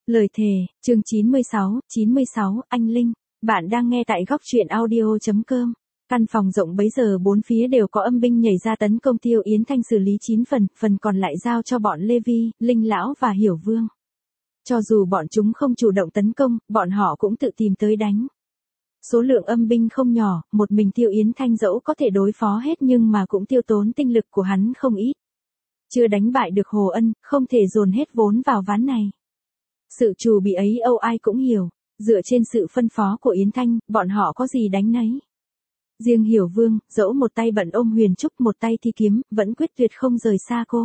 Lời thề, chương 96, anh Linh. Bạn đang nghe tại góc truyện audio.com. Căn phòng rộng bấy giờ bốn phía đều có âm binh nhảy ra tấn công Tiêu Yến Thanh, xử lý 9 phần còn lại giao cho bọn Lê Vi, Linh Lão và Hiểu Vương. Cho dù bọn chúng không chủ động tấn công, bọn họ cũng tự tìm tới đánh. Số lượng âm binh không nhỏ, một mình Tiêu Yến Thanh dẫu có thể đối phó hết nhưng mà cũng tiêu tốn tinh lực của hắn không ít. Chưa đánh bại được Hồ Ân, không thể dồn hết vốn vào ván này. Sự trù bị ấy Âu ai cũng hiểu, dựa trên sự phân phó của Yến Thanh, bọn họ có gì đánh nấy. Riêng Hiểu Vương, dẫu một tay bận ôm Huyền Trúc một tay thi kiếm, vẫn quyết tuyệt không rời xa cô.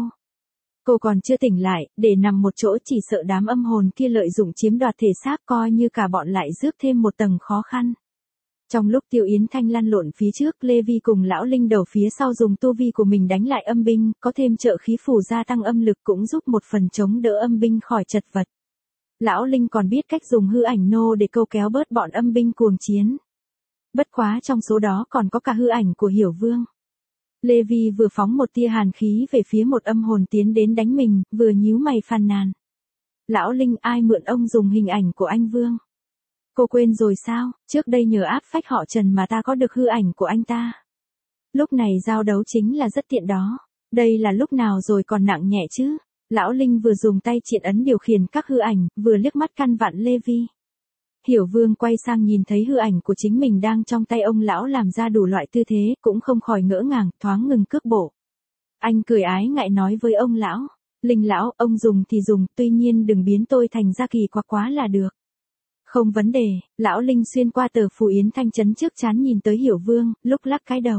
Cô còn chưa tỉnh lại, để nằm một chỗ chỉ sợ đám âm hồn kia lợi dụng chiếm đoạt thể xác, coi như cả bọn lại rước thêm một tầng khó khăn. Trong lúc Tiêu Yến Thanh lăn lộn phía trước, Lê Vi cùng Lão Linh đầu phía sau dùng tu vi của mình đánh lại âm binh, có thêm trợ khí phù gia tăng âm lực cũng giúp một phần chống đỡ âm binh khỏi chật vật. Lão Linh còn biết cách dùng hư ảnh nô để câu kéo bớt bọn âm binh cuồng chiến. Bất quá trong số đó còn có cả hư ảnh của Hiểu Vương. Lê Vi vừa phóng một tia hàn khí về phía một âm hồn tiến đến đánh mình, vừa nhíu mày phàn nàn. Lão Linh, ai mượn ông dùng hình ảnh của anh Vương? Cô quên rồi sao, trước đây nhờ áp phách họ Trần mà ta có được hư ảnh của anh ta. Lúc này giao đấu chính là rất tiện đó. Đây là lúc nào rồi còn nặng nhẹ chứ? Lão Linh vừa dùng tay triện ấn điều khiển các hư ảnh, vừa liếc mắt căn vặn Lê Vi. Hiểu Vương quay sang nhìn thấy hư ảnh của chính mình đang trong tay ông lão làm ra đủ loại tư thế, cũng không khỏi ngỡ ngàng, thoáng ngừng cước bộ. Anh cười ái ngại nói với ông lão, Linh lão, ông dùng thì dùng, tuy nhiên đừng biến tôi thành ra kỳ quặc quá là được. Không vấn đề, Lão Linh xuyên qua tờ phù Yến Thanh chấn trước trán nhìn tới Hiểu Vương, lúc lắc cái đầu.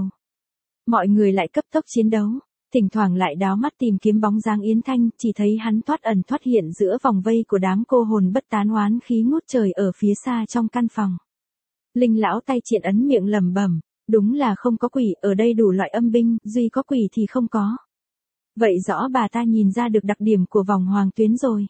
Mọi người lại cấp tốc chiến đấu, thỉnh thoảng lại đáo mắt tìm kiếm bóng dáng Yến Thanh, chỉ thấy hắn thoát ẩn thoát hiện giữa vòng vây của đám cô hồn bất tán oán khí ngút trời ở phía xa trong căn phòng. Linh lão tay triện ấn miệng lẩm bẩm, đúng là không có quỷ, ở đây đủ loại âm binh, duy có quỷ thì không có. Vậy rõ bà ta nhìn ra được đặc điểm của vòng hoàng tuyến rồi.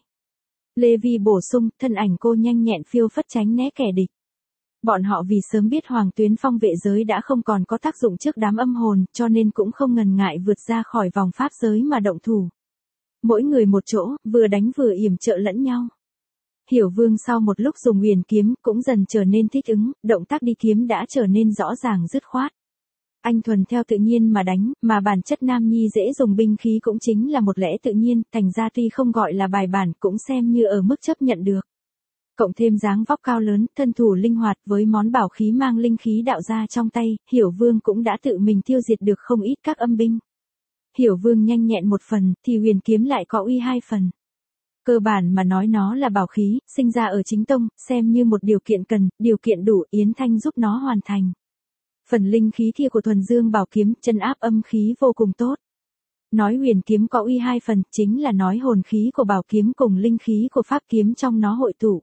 Lê Vi bổ sung, thân ảnh cô nhanh nhẹn phiêu phất tránh né kẻ địch. Bọn họ vì sớm biết hoàng tuyến phong vệ giới đã không còn có tác dụng trước đám âm hồn, cho nên cũng không ngần ngại vượt ra khỏi vòng pháp giới mà động thủ. Mỗi người một chỗ, vừa đánh vừa yểm trợ lẫn nhau. Hiểu Vương sau một lúc dùng huyền kiếm cũng dần trở nên thích ứng, động tác đi kiếm đã trở nên rõ ràng dứt khoát. Anh thuần theo tự nhiên mà đánh, mà bản chất nam nhi dễ dùng binh khí cũng chính là một lẽ tự nhiên, thành ra tuy không gọi là bài bản cũng xem như ở mức chấp nhận được. Cộng thêm dáng vóc cao lớn, thân thủ linh hoạt với món bảo khí mang linh khí đạo ra trong tay, Hiểu Vương cũng đã tự mình tiêu diệt được không ít các âm binh. Hiểu Vương nhanh nhẹn một phần, thì huyền kiếm lại có uy 2 phần. Cơ bản mà nói nó là bảo khí, sinh ra ở chính tông, xem như một điều kiện cần, điều kiện đủ, Yến Thanh giúp nó hoàn thành. Phần linh khí kia của thuần dương bảo kiếm, chân áp âm khí vô cùng tốt. Nói huyền kiếm có uy 2 phần, chính là nói hồn khí của bảo kiếm cùng linh khí của pháp kiếm trong nó hội tụ.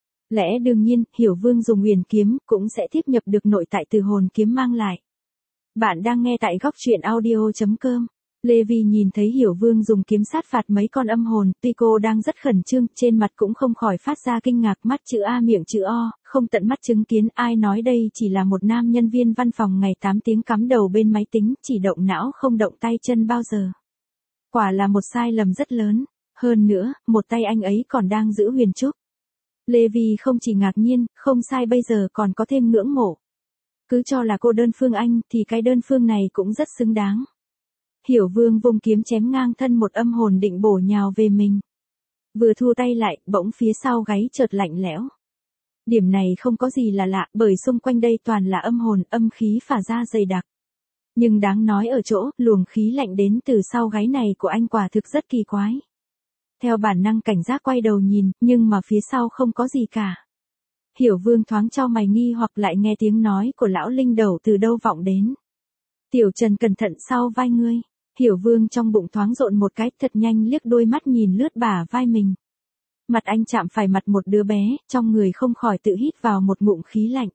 Lẽ đương nhiên, Hiểu Vương dùng huyền kiếm, cũng sẽ tiếp nhập được nội tại từ hồn kiếm mang lại. Bạn đang nghe tại góc truyện audio.com. Lê Vi nhìn thấy Hiểu Vương dùng kiếm sát phạt mấy con âm hồn, tuy cô đang rất khẩn trương, trên mặt cũng không khỏi phát ra kinh ngạc, mắt chữ A miệng chữ O, không tận mắt chứng kiến, ai nói đây chỉ là một nam nhân viên văn phòng ngày 8 tiếng cắm đầu bên máy tính, chỉ động não không động tay chân bao giờ. Quả là một sai lầm rất lớn, hơn nữa, một tay anh ấy còn đang giữ huyền trúc. Lê Vi không chỉ ngạc nhiên, không sai bây giờ còn có thêm ngưỡng mộ. Cứ cho là cô đơn phương anh, thì cái đơn phương này cũng rất xứng đáng. Hiểu Vương vung kiếm chém ngang thân một âm hồn định bổ nhào về mình. Vừa thu tay lại, bỗng phía sau gáy chợt lạnh lẽo. Điểm này không có gì là lạ, bởi xung quanh đây toàn là âm hồn, âm khí phả ra dày đặc. Nhưng đáng nói ở chỗ, luồng khí lạnh đến từ sau gáy này của anh quả thực rất kỳ quái. Theo bản năng cảnh giác quay đầu nhìn, nhưng mà phía sau không có gì cả. Hiểu Vương thoáng chau mày nghi hoặc lại nghe tiếng nói của lão Linh đầu từ đâu vọng đến. Tiểu Trần cẩn thận sau vai ngươi. Hiểu Vương trong bụng thoáng rộn một cái, thật nhanh liếc đôi mắt nhìn lướt bả vai mình. Mặt anh chạm phải mặt một đứa bé, trong người không khỏi tự hít vào một ngụm khí lạnh.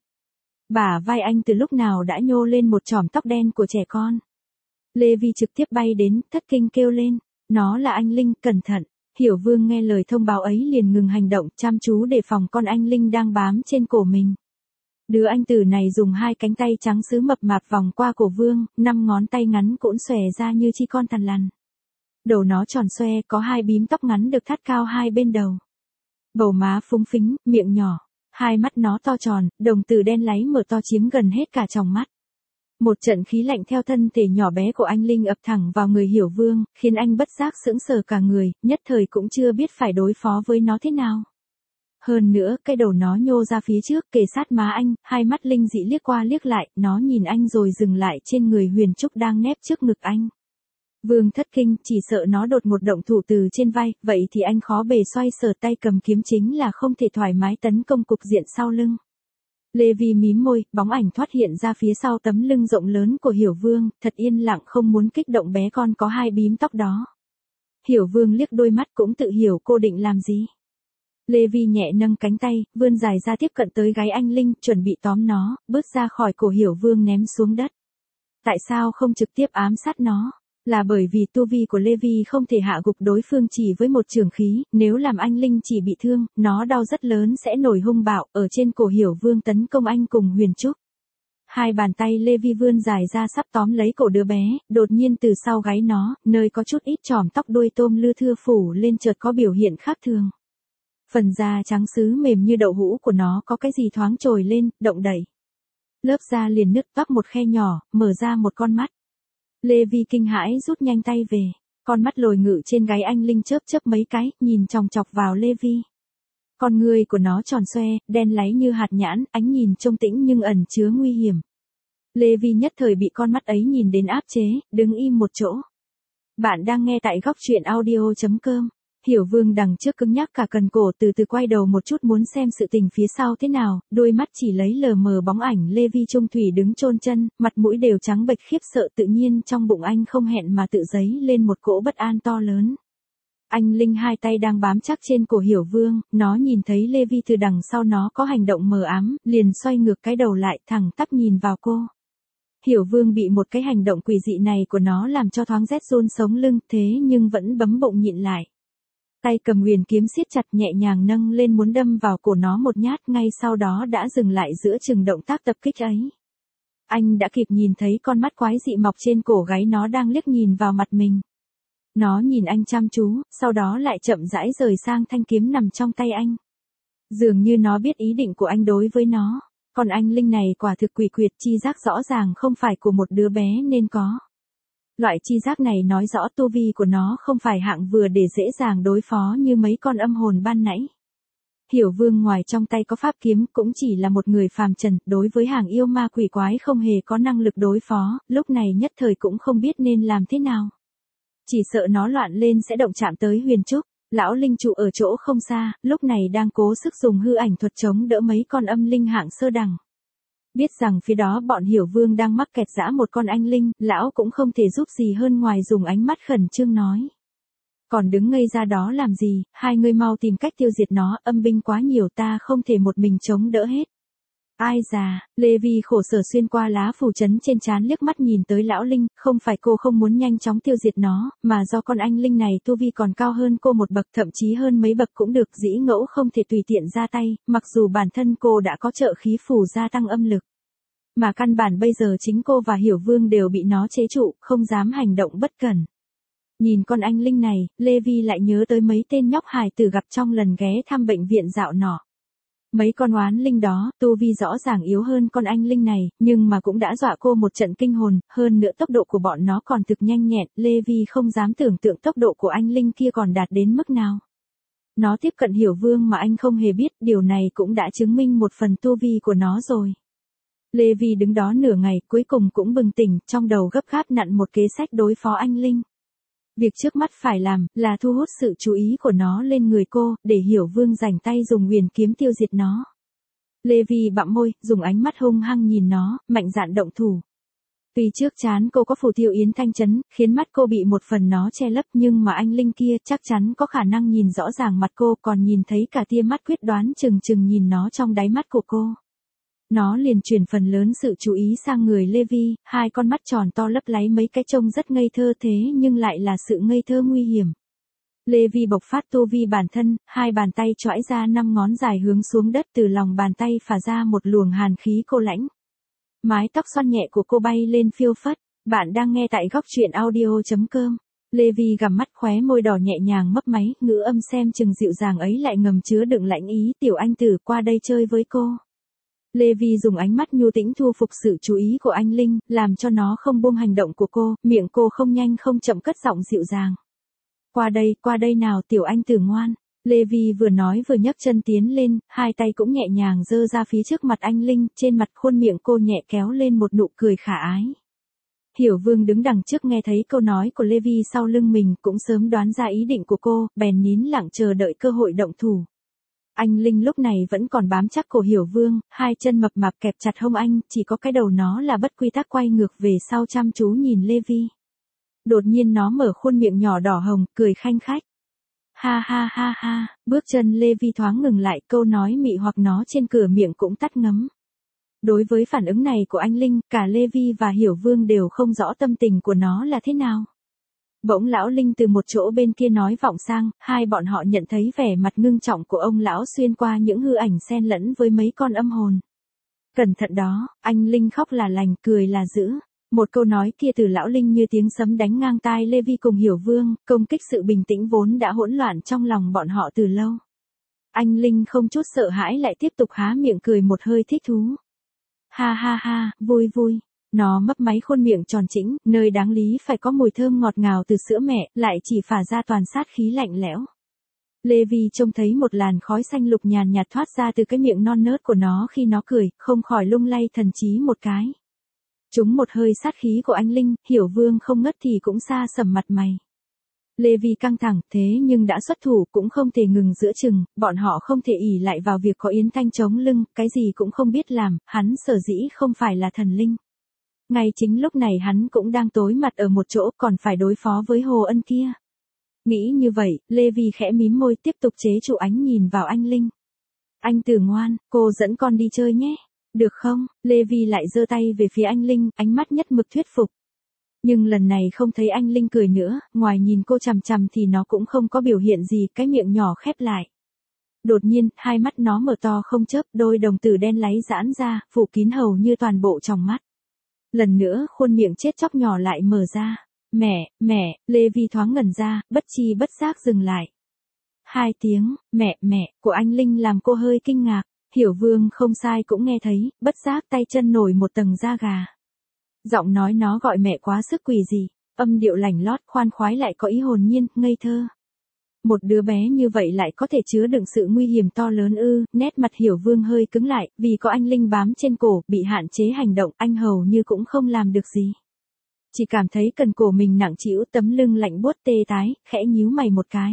Bả vai anh từ lúc nào đã nhô lên một chòm tóc đen của trẻ con. Lê Vi trực tiếp bay đến, thất kinh kêu lên, nó là anh Linh, cẩn thận. Hiểu Vương nghe lời thông báo ấy liền ngừng hành động, chăm chú đề phòng con anh Linh đang bám trên cổ mình. Đứa anh tử này dùng 2 cánh tay trắng sứ mập mạp vòng qua cổ Vương, 5 ngón tay ngắn cũng xòe ra như chi con thằn lằn. Đầu nó tròn xoe, có 2 bím tóc ngắn được thắt cao hai bên đầu. Bầu má phúng phính, miệng nhỏ, hai mắt nó to tròn, đồng tử đen láy mở to chiếm gần hết cả tròng mắt. Một trận khí lạnh theo thân thể nhỏ bé của anh Linh ập thẳng vào người Hiểu Vương, khiến anh bất giác sững sờ cả người, nhất thời cũng chưa biết phải đối phó với nó thế nào. Hơn nữa, cái đầu nó nhô ra phía trước, kề sát má anh, hai mắt linh dị liếc qua liếc lại, nó nhìn anh rồi dừng lại trên người Huyền Trúc đang nép trước ngực anh. Vương thất kinh, chỉ sợ nó đột một động thủ từ trên vai, vậy thì anh khó bề xoay sở tay cầm kiếm chính là không thể thoải mái tấn công cục diện sau lưng. Lê Vi mím môi, bóng ảnh thoát hiện ra phía sau tấm lưng rộng lớn của Hiểu Vương, thật yên lặng không muốn kích động bé con có hai bím tóc đó. Hiểu Vương liếc đôi mắt cũng tự hiểu cô định làm gì. Lê Vi nhẹ nâng cánh tay, vươn dài ra tiếp cận tới gáy anh Linh, chuẩn bị tóm nó, bước ra khỏi cổ Hiểu Vương ném xuống đất. Tại sao không trực tiếp ám sát nó? Là bởi vì tu vi của Lê Vi không thể hạ gục đối phương chỉ với một chưởng khí, nếu làm anh Linh chỉ bị thương, nó đau rất lớn sẽ nổi hung bạo, ở trên cổ Hiểu Vương tấn công anh cùng Huyền Trúc. Hai bàn tay Lê Vi vươn dài ra sắp tóm lấy cổ đứa bé, đột nhiên từ sau gáy nó, nơi có chút ít chòm tóc đuôi tôm lưa thưa phủ lên chợt có biểu hiện khác thường. Phần da trắng sứ mềm như đậu hũ của nó có cái gì thoáng trồi lên, động đẩy. Lớp da liền nứt toác một khe nhỏ, mở ra một con mắt. Lê Vi kinh hãi rút nhanh tay về, con mắt lồi ngự trên gáy anh Linh chớp chớp mấy cái, nhìn chòng chọc vào Lê Vi. Con người của nó tròn xoe, đen láy như hạt nhãn, ánh nhìn trông tĩnh nhưng ẩn chứa nguy hiểm. Lê Vi nhất thời bị con mắt ấy nhìn đến áp chế, đứng im một chỗ. Bạn đang nghe tại góc truyện audio.com. Hiểu Vương đằng trước cứng nhắc cả cần cổ từ từ quay đầu một chút muốn xem sự tình phía sau thế nào, đôi mắt chỉ lấy lờ mờ bóng ảnh Lê Vi Trung Thủy đứng chôn chân, mặt mũi đều trắng bệch khiếp sợ tự nhiên trong bụng anh không hẹn mà tự dấy lên một cỗ bất an to lớn. Anh Linh hai tay đang bám chắc trên cổ Hiểu Vương, nó nhìn thấy Lê Vi từ đằng sau nó có hành động mờ ám, liền xoay ngược cái đầu lại thẳng tắp nhìn vào cô. Hiểu Vương bị một cái hành động quỷ dị này của nó làm cho thoáng rét run sống lưng, thế nhưng vẫn bấm bụng nhịn lại. Tay cầm huyền kiếm siết chặt nhẹ nhàng nâng lên muốn đâm vào cổ nó một nhát, ngay sau đó đã dừng lại giữa chừng động tác tập kích ấy. Anh đã kịp nhìn thấy con mắt quái dị mọc trên cổ gáy nó đang liếc nhìn vào mặt mình. Nó nhìn anh chăm chú, sau đó lại chậm rãi rời sang thanh kiếm nằm trong tay anh. Dường như nó biết ý định của anh đối với nó, còn anh Linh này quả thực quỷ quyệt, chi giác rõ ràng không phải của một đứa bé nên có. Loại chi giác này nói rõ tu vi của nó không phải hạng vừa để dễ dàng đối phó như mấy con âm hồn ban nãy. Hiểu Vương ngoài trong tay có pháp kiếm cũng chỉ là một người phàm trần, đối với hàng yêu ma quỷ quái không hề có năng lực đối phó, lúc này nhất thời cũng không biết nên làm thế nào. Chỉ sợ nó loạn lên sẽ động chạm tới Huyền Trúc. Lão linh trụ ở chỗ không xa, lúc này đang cố sức dùng hư ảnh thuật chống đỡ mấy con âm linh hạng sơ đẳng. Biết rằng phía đó bọn Hiểu Vương đang mắc kẹt dã một con anh linh, lão cũng không thể giúp gì hơn ngoài dùng ánh mắt khẩn trương nói. Còn đứng ngây ra đó làm gì, hai người mau tìm cách tiêu diệt nó, âm binh quá nhiều ta không thể một mình chống đỡ hết. Ai già, Lê Vi khổ sở xuyên qua lá phù trấn trên trán liếc mắt nhìn tới lão linh, không phải cô không muốn nhanh chóng tiêu diệt nó, mà do con anh linh này tu vi còn cao hơn cô một bậc, thậm chí hơn mấy bậc cũng được, dĩ ngẫu không thể tùy tiện ra tay, mặc dù bản thân cô đã có trợ khí phù gia tăng âm lực. Mà căn bản bây giờ chính cô và Hiểu Vương đều bị nó chế trụ, không dám hành động bất cẩn. Nhìn con anh linh này, Lê Vi lại nhớ tới mấy tên nhóc hài tử gặp trong lần ghé thăm bệnh viện dạo nọ. Mấy con oán linh đó, tu vi rõ ràng yếu hơn con anh linh này, nhưng mà cũng đã dọa cô một trận kinh hồn, hơn nữa tốc độ của bọn nó còn thực nhanh nhẹn, Lê Vi không dám tưởng tượng tốc độ của anh linh kia còn đạt đến mức nào. Nó tiếp cận Hiểu Vương mà anh không hề biết, điều này cũng đã chứng minh một phần tu vi của nó rồi. Lê Vi đứng đó nửa ngày, cuối cùng cũng bừng tỉnh, trong đầu gấp gáp nặn một kế sách đối phó anh linh. Việc trước mắt phải làm, là thu hút sự chú ý của nó lên người cô, để Hiểu Vương rảnh tay dùng huyền kiếm tiêu diệt nó. Lê Vi bặm môi, dùng ánh mắt hung hăng nhìn nó, mạnh dạn động thủ. Tuy trước chán cô có phù tiêu yến thanh chấn, khiến mắt cô bị một phần nó che lấp, nhưng mà anh linh kia chắc chắn có khả năng nhìn rõ ràng mặt cô, còn nhìn thấy cả tia mắt quyết đoán chừng chừng nhìn nó trong đáy mắt của cô. Nó liền chuyển phần lớn sự chú ý sang người Lê Vi, hai con mắt tròn to lấp láy mấy cái trông rất ngây thơ thế nhưng lại là sự ngây thơ nguy hiểm. Lê Vi bộc phát tu vi bản thân, hai bàn tay chõi ra 5 ngón dài hướng xuống đất, từ lòng bàn tay phả ra một luồng hàn khí cô lãnh. Mái tóc xoăn nhẹ của cô bay lên phiêu phất. Bạn đang nghe tại góc truyện audio.com. Lê Vi gằm mắt, khóe môi đỏ nhẹ nhàng mấp máy, ngữ âm xem chừng dịu dàng ấy lại ngầm chứa đựng lãnh ý, tiểu anh tử qua đây chơi với cô. Lê Vi dùng ánh mắt nhu tĩnh thu phục sự chú ý của anh Linh, làm cho nó không buông hành động của cô, miệng cô không nhanh không chậm cất giọng dịu dàng. Qua đây nào tiểu anh tử ngoan. Lê Vi vừa nói vừa nhấc chân tiến lên, hai tay cũng nhẹ nhàng giơ ra phía trước mặt anh Linh, trên mặt khuôn miệng cô nhẹ kéo lên một nụ cười khả ái. Hiểu Vương đứng đằng trước nghe thấy câu nói của Lê Vi sau lưng mình cũng sớm đoán ra ý định của cô, bèn nín lặng chờ đợi cơ hội động thủ. Anh Linh lúc này vẫn còn bám chắc cổ Hiểu Vương, hai chân mập mạp kẹp chặt hông anh, chỉ có cái đầu nó là bất quy tắc quay ngược về sau chăm chú nhìn Lê Vi. Đột nhiên nó mở khuôn miệng nhỏ đỏ hồng, cười khanh khách. Ha ha ha ha, bước chân Lê Vi thoáng ngừng lại, câu nói mị hoặc nó trên cửa miệng cũng tắt ngấm. Đối với phản ứng này của anh Linh, cả Lê Vi và Hiểu Vương đều không rõ tâm tình của nó là thế nào. Bỗng lão Linh từ một chỗ bên kia nói vọng sang, hai bọn họ nhận thấy vẻ mặt ngưng trọng của ông lão xuyên qua những hư ảnh xen lẫn với mấy con âm hồn. Cẩn thận đó, anh Linh khóc là lành, cười là dữ. Một câu nói kia từ lão Linh như tiếng sấm đánh ngang tai Lê Vi cùng Hiểu Vương, công kích sự bình tĩnh vốn đã hỗn loạn trong lòng bọn họ từ lâu. Anh Linh không chút sợ hãi lại tiếp tục há miệng cười một hơi thích thú. Ha ha ha, vui vui. Nó mấp máy khuôn miệng tròn trĩnh, nơi đáng lý phải có mùi thơm ngọt ngào từ sữa mẹ, lại chỉ phả ra toàn sát khí lạnh lẽo. Lê Vi trông thấy một làn khói xanh lục nhàn nhạt thoát ra từ cái miệng non nớt của nó khi nó cười, không khỏi lung lay thần trí một cái. Trúng một hơi sát khí của anh Linh, Hiểu Vương không ngất thì cũng xa sầm mặt mày. Lê Vi căng thẳng, thế nhưng đã xuất thủ cũng không thể ngừng giữa chừng, bọn họ không thể ỷ lại vào việc có Yến Thanh chống lưng, cái gì cũng không biết làm, hắn sở dĩ không phải là thần linh. Ngay chính lúc này hắn cũng đang tối mặt ở một chỗ, còn phải đối phó với Hồ Ân kia. Nghĩ như vậy, Lê Vi khẽ mím môi tiếp tục chế trụ ánh nhìn vào anh Linh. Anh tử ngoan, cô dẫn con đi chơi nhé. Được không? Lê Vi lại giơ tay về phía anh Linh, ánh mắt nhất mực thuyết phục. Nhưng lần này không thấy anh Linh cười nữa, ngoài nhìn cô chằm chằm thì nó cũng không có biểu hiện gì, cái miệng nhỏ khép lại. Đột nhiên, hai mắt nó mở to không chớp, đôi đồng tử đen láy giãn ra, phủ kín hầu như toàn bộ tròng mắt. Lần nữa, khuôn miệng chết chóc nhỏ lại mở ra. Mẹ, Lê Vi thoáng ngẩn ra, bất chi bất giác dừng lại. Hai tiếng, mẹ, của anh Linh làm cô hơi kinh ngạc. Hiểu Vương không sai cũng nghe thấy, bất giác tay chân nổi một tầng da gà. Giọng nói nó gọi mẹ quá sức quỷ gì, âm điệu lảnh lót khoan khoái lại có ý hồn nhiên, ngây thơ. Một đứa bé như vậy lại có thể chứa đựng sự nguy hiểm to lớn ư, nét mặt Hiểu Vương hơi cứng lại, vì có anh Linh bám trên cổ, bị hạn chế hành động, anh hầu như cũng không làm được gì. Chỉ cảm thấy cần cổ mình nặng trĩu, tấm lưng lạnh buốt tê tái, khẽ nhíu mày một cái.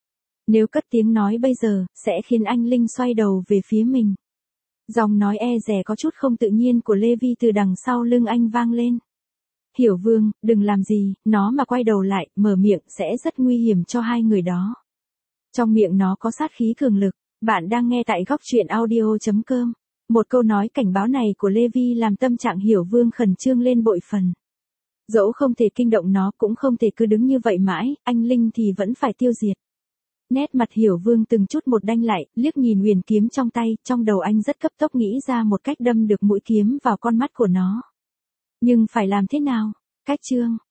Nếu cất tiếng nói bây giờ, sẽ khiến anh Linh xoay đầu về phía mình. Giọng nói e dè có chút không tự nhiên của Lê Vi từ đằng sau lưng anh vang lên. Hiểu Vương, đừng làm gì, nó mà quay đầu lại, mở miệng sẽ rất nguy hiểm cho hai người đó. Trong miệng nó có sát khí cường lực, bạn đang nghe tại góc truyện audio.com. Một câu nói cảnh báo này của Lê Vi làm tâm trạng Hiểu Vương khẩn trương lên bội phần. Dẫu không thể kinh động nó cũng không thể cứ đứng như vậy mãi, anh Linh thì vẫn phải tiêu diệt. Nét mặt Hiểu Vương từng chút một đanh lại, liếc nhìn huyền kiếm trong tay, trong đầu anh rất cấp tốc nghĩ ra một cách đâm được mũi kiếm vào con mắt của nó. Nhưng phải làm thế nào? Cách chương.